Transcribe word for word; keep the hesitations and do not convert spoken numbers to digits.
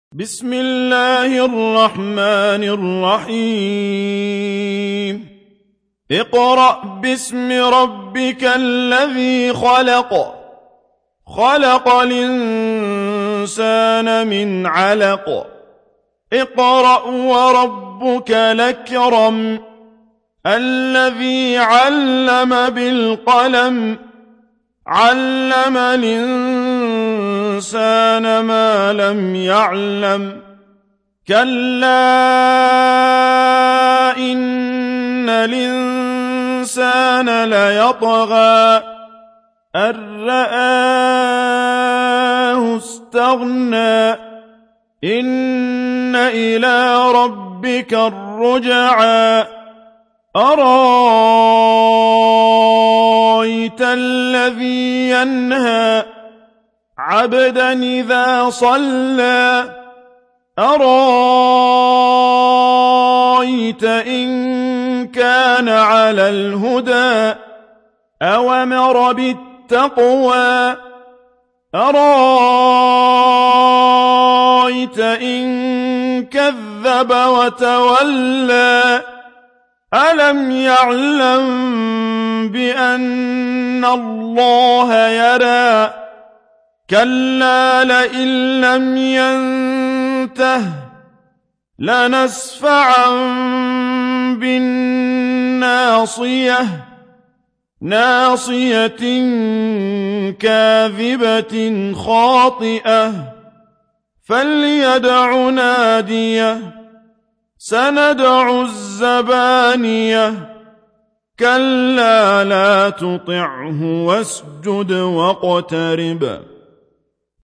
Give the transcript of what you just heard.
بسم الله الرحمن الرحيم اقرأ باسم ربك الذي خلق خلق الإنسان من علق اقرأ وربك الأكرم الذي علم بالقلم علم الإنسان ما لم يعلم كلا إن الإنسان ليطغى أن رآه استغنى إن إلى ربك الرجعى أرأيت الذي ينهى عبدا إذا صلى أرأيت إن كان على الهدى أوامر بالتقوى أرأيت إن كذب وتولى ألم يعلم بأن الله يرى كلا لئن لم ينته لنسفعا بالناصية ناصية كاذبة خاطئة فليدع ناديه سندع الزبانية كلا لا تطعه واسجد واقترب